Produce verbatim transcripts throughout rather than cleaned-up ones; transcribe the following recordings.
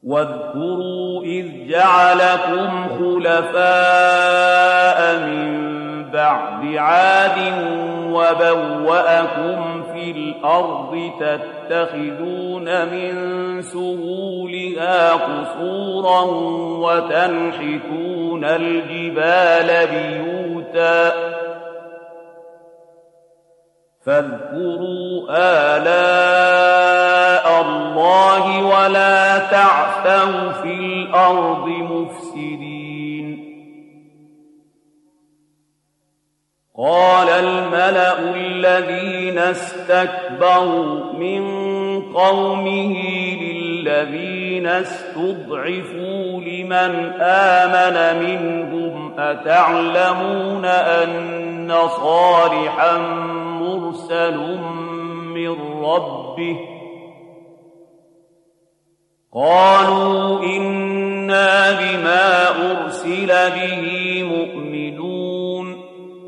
واذكروا إذ جعلكم خلفاء من بعد عاد وبوأكم في الأرض تتخذون من سهولها قصورا وتنحتون الجبال بيوتا فاذكروا آلاء الله ولا تعثوا في الأرض مفسدين. قال الملأ الذين استكبروا من قومه للذين استضعفوا لمن آمن منهم أتعلمون أن صالحا مرسل من ربه قالوا إنا بما أرسل به مؤمنون.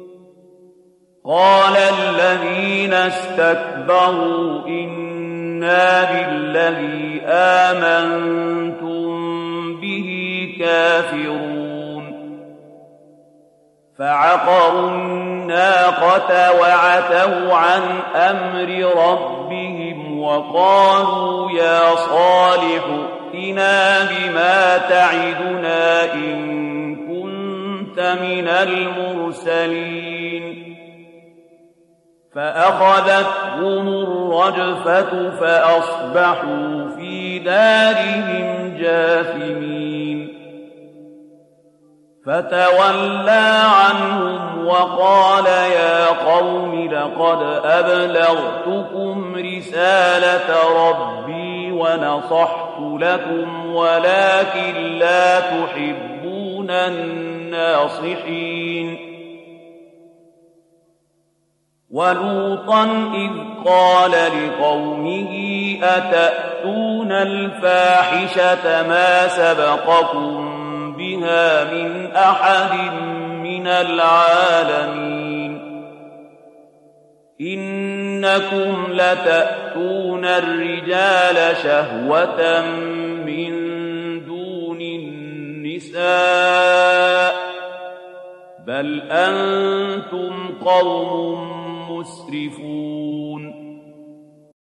قال الذين استكبروا إنا بالذي آمنتم به كافرون. فعقروا الناقة وعتوا عن أمر ربهم وقالوا يا صالح ائتنا بما تعدنا إن كنت من المرسلين. فأخذتهم الرجفة فأصبحوا في دارهم جاثمين. فتولى عنهم وقال يا قوم لقد أبلغتكم رسالة ربي ونصحت لكم ولكن لا تحبون الناصحين. ولوطا إذ قال لقومه أتأتون الفاحشة ما سبقكم بها من أحد من العالمين إنكم لتأتون الرجال شهوة من دون النساء بل أنتم قوم مسرفون.